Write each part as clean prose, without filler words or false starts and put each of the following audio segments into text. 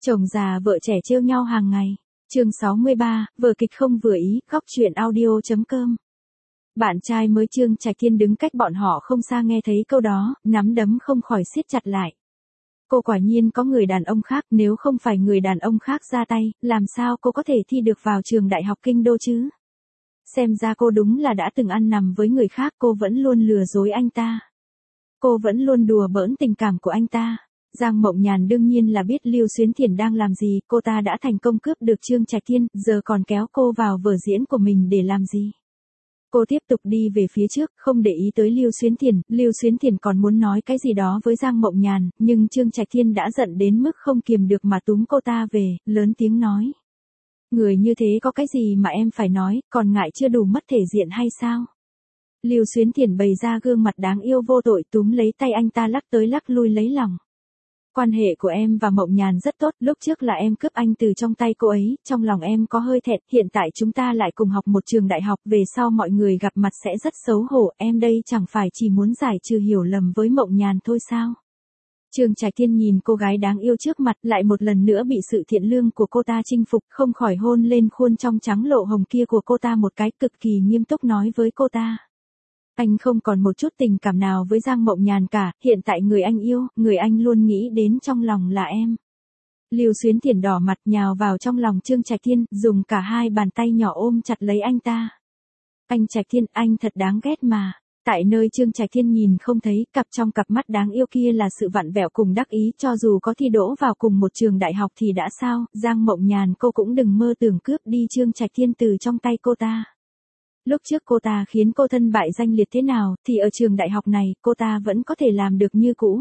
Chồng già vợ trẻ trêu nhau hàng ngày. Chương 63, vở kịch không vừa ý, góc truyện audio.com. Bạn trai mới Trương Trạch Thiên đứng cách bọn họ không xa nghe thấy câu đó, nắm đấm không khỏi siết chặt lại. Cô quả nhiên có người đàn ông khác, nếu không phải người đàn ông khác ra tay, làm sao cô có thể thi được vào trường đại học kinh đô chứ? Xem ra cô đúng là đã từng ăn nằm với người khác, cô vẫn luôn lừa dối anh ta. Cô vẫn luôn đùa bỡn tình cảm của anh ta. Giang Mộng Nhàn đương nhiên là biết Lưu Xuyến Thiển đang làm gì, cô ta đã thành công cướp được Trương Trạch Thiên, giờ còn kéo cô vào vở diễn của mình để làm gì? Cô tiếp tục đi về phía trước, không để ý tới Lưu Xuyến Thiển còn muốn nói cái gì đó với Giang Mộng Nhàn, nhưng Trương Trạch Thiên đã giận đến mức không kiềm được mà túm cô ta về, lớn tiếng nói. Người như thế có cái gì mà em phải nói, còn ngại chưa đủ mất thể diện hay sao? Lưu Xuyến Thiển bày ra gương mặt đáng yêu vô tội túm lấy tay anh ta lắc tới lắc lui lấy lòng. Quan hệ của em và Mộng Nhàn rất tốt, lúc trước là em cướp anh từ trong tay cô ấy, trong lòng em có hơi thẹn, hiện tại chúng ta lại cùng học một trường đại học, về sau mọi người gặp mặt sẽ rất xấu hổ, em đây chẳng phải chỉ muốn giải trừ hiểu lầm với Mộng Nhàn thôi sao? Trương Trạch Thiên nhìn cô gái đáng yêu trước mặt, lại một lần nữa bị sự thiện lương của cô ta chinh phục, không khỏi hôn lên khuôn trong trắng lộ hồng kia của cô ta một cái, cực kỳ nghiêm túc nói với cô ta. Anh không còn một chút tình cảm nào với Giang Mộng Nhàn cả, hiện tại người anh yêu, người anh luôn nghĩ đến trong lòng là em. Lưu Xuyến Thiển đỏ mặt nhào vào trong lòng Trương Trạch Thiên, dùng cả hai bàn tay nhỏ ôm chặt lấy anh ta. Anh Trạch Thiên, anh thật đáng ghét mà. Tại nơi Trương Trạch Thiên nhìn không thấy, cặp trong cặp mắt đáng yêu kia là sự vặn vẹo cùng đắc ý, cho dù có thi đỗ vào cùng một trường đại học thì đã sao, Giang Mộng Nhàn cô cũng đừng mơ tưởng cướp đi Trương Trạch Thiên từ trong tay cô ta. Lúc trước cô ta khiến cô thân bại danh liệt thế nào, thì ở trường đại học này, cô ta vẫn có thể làm được như cũ.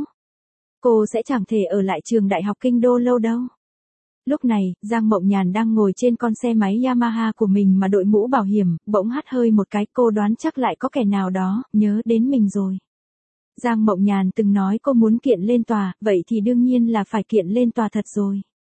Cô sẽ chẳng thể ở lại trường đại học kinh đô lâu đâu. Lúc này, Giang Mộng Nhàn đang ngồi trên con xe máy Yamaha của mình mà đội mũ bảo hiểm, bỗng hắt hơi một cái, cô đoán chắc lại có kẻ nào đó, nhớ đến mình rồi. Giang Mộng Nhàn từng nói cô muốn kiện lên tòa, vậy thì đương nhiên là phải kiện lên tòa thật rồi.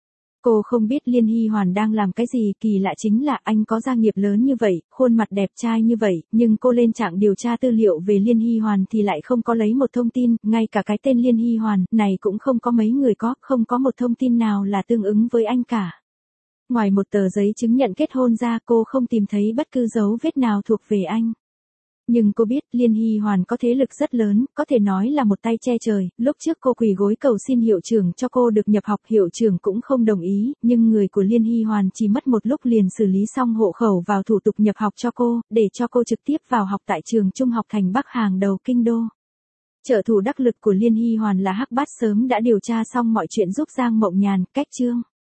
Cô không biết Liên Hy Hoàn đang làm cái gì, kỳ lạ chính là anh có gia nghiệp lớn như vậy, khuôn mặt đẹp trai như vậy, nhưng cô lên trạng điều tra tư liệu về Liên Hy Hoàn thì lại không có lấy một thông tin, ngay cả cái tên Liên Hy Hoàn này cũng không có mấy người có, không có một thông tin nào là tương ứng với anh cả. Ngoài một tờ giấy chứng nhận kết hôn ra, cô không tìm thấy bất cứ dấu vết nào thuộc về anh. Nhưng cô biết Liên Hy Hoàn có thế lực rất lớn, có thể nói là một tay che trời, lúc trước cô quỳ gối cầu xin hiệu trưởng cho cô được nhập học, hiệu trưởng cũng không đồng ý, nhưng người của Liên Hy Hoàn chỉ mất một lúc liền xử lý xong hộ khẩu vào thủ tục nhập học cho cô, để cho cô trực tiếp vào học tại trường trung học thành Bắc hàng đầu kinh đô. Trợ thủ đắc lực của Liên Hy Hoàn là Hắc Bát sớm đã điều tra xong mọi chuyện giúp Giang Mộng Nhàn, cách Trương